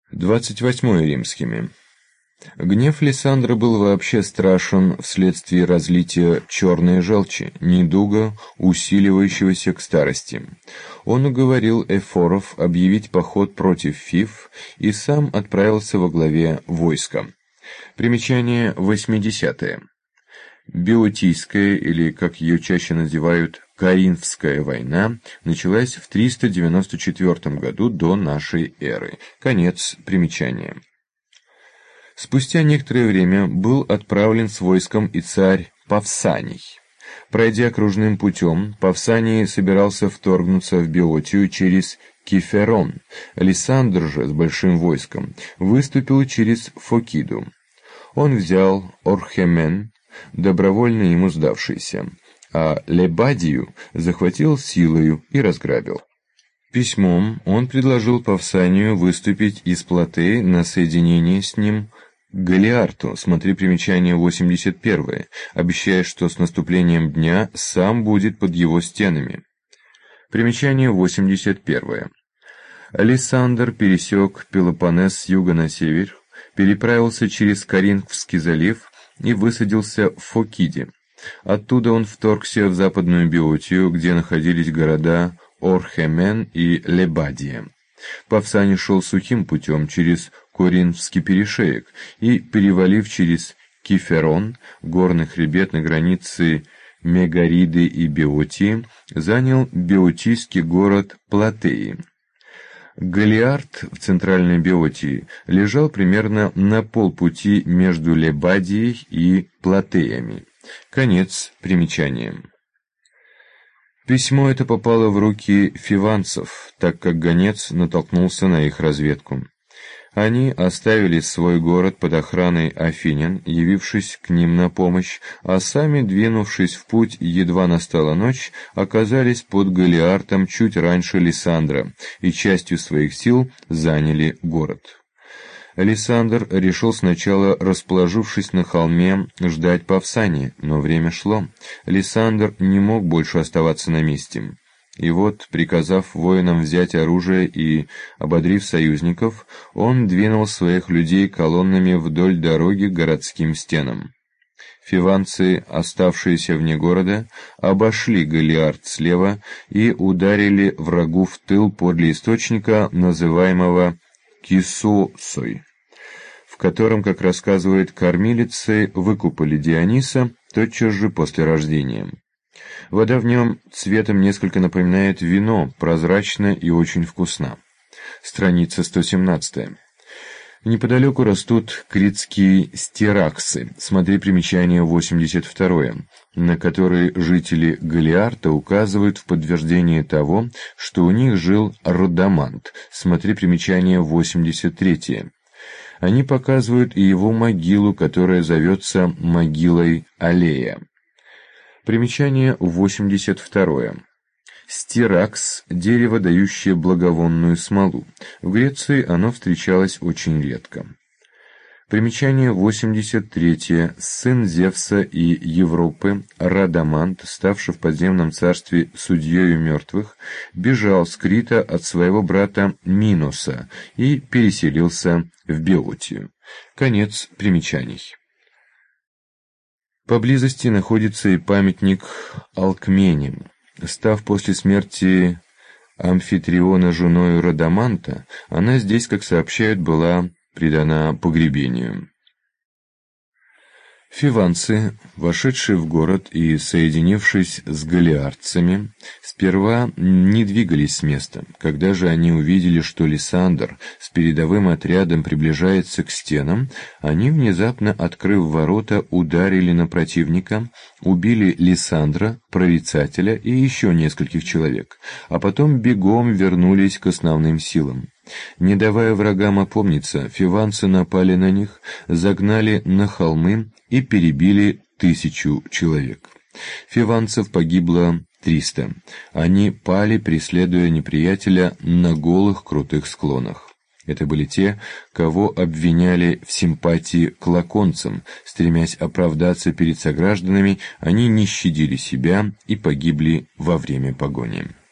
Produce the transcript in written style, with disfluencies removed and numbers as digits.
28 римскими. Гнев Лисандра был вообще страшен вследствие разлития черной желчи, недуга, усиливающегося к старости. Он уговорил эфоров объявить поход против Фив и сам отправился во главе войска. Примечание 80. Беотийская, или, как ее чаще называют, Коринфская война, началась в 394 году до нашей эры. Конец примечания. Спустя некоторое время был отправлен с войском и царь Павсаний. Пройдя кружным путем, Павсаний собирался вторгнуться в Беотию через Киферон. Лисандр же с большим войском выступил через Фокиду. Он взял Орхемен, добровольно ему сдавшийся, а Лебадию захватил силою и разграбил. Письмом он предложил Павсанию выступить из Платеи на соединение с ним Галиарту, смотри примечание 81, обещая, что с наступлением дня сам будет под его стенами. Примечание 81. Лисандр пересек Пелопоннес с юга на север, переправился через Коринфский залив и высадился в Фокиде. Оттуда он вторгся в западную Беотию, где находились города Орхемен и Лебадия. Павсаний шел сухим путем через Коринфский перешеек и, перевалив через Киферон, горный хребет на границе Мегариды и Беотии, занял беотийский город Платеи. Галиарт в центральной Беотии лежал примерно на полпути между Лебадией и Платеями. Конец примечания. Письмо это попало в руки фиванцев, так как гонец натолкнулся на их разведку. Они оставили свой город под охраной афинян, явившись к ним на помощь, а сами, двинувшись в путь, едва настала ночь, оказались под Галиартом чуть раньше Лисандра и частью своих сил заняли город. Лисандр решил сначала, расположившись на холме, ждать Павсания, но время шло. Лисандр не мог больше оставаться на месте. И вот, приказав воинам взять оружие и ободрив союзников, он двинул своих людей колоннами вдоль дороги к городским стенам. Фиванцы, оставшиеся вне города, обошли Галиарт слева и ударили врагу в тыл подле источника, называемого Кисосой, в котором, как рассказывают кормилицы, выкупали Диониса тотчас же после рождения. Вода в нем цветом несколько напоминает вино, прозрачна и очень вкусна. Страница 117. Неподалеку растут критские стираксы, смотри примечание 82, на которые жители Галиарта указывают в подтверждение того, что у них жил Родомант, смотри примечание 83. Они показывают и его могилу, которая зовется могилой Аллея. Примечание 82. Стиракс – дерево, дающее благовонную смолу. В Греции оно встречалось очень редко. Примечание 83. Сын Зевса и Европы, Радамант, ставший в подземном царстве судьею мертвых, бежал с Крита от своего брата Миноса и переселился в Беотию. Конец примечаний. Поблизости находится и памятник Алкмене. Став после смерти Амфитриона женою Радаманта, она здесь, как сообщают, была предана погребению. Фиванцы, вошедшие в город и соединившись с галиартцами, сперва не двигались с места. Когда же они увидели, что Лисандр с передовым отрядом приближается к стенам, они, внезапно открыв ворота, ударили на противника, убили Лисандра, прорицателя и еще нескольких человек, а потом бегом вернулись к основным силам. Не давая врагам опомниться, фиванцы напали на них, загнали на холмы и перебили 1000 человек. Фиванцев погибло 300. Они пали, преследуя неприятеля на голых крутых склонах. Это были те, кого обвиняли в симпатии к лаконцам. Стремясь оправдаться перед согражданами, они не щадили себя и погибли во время погони.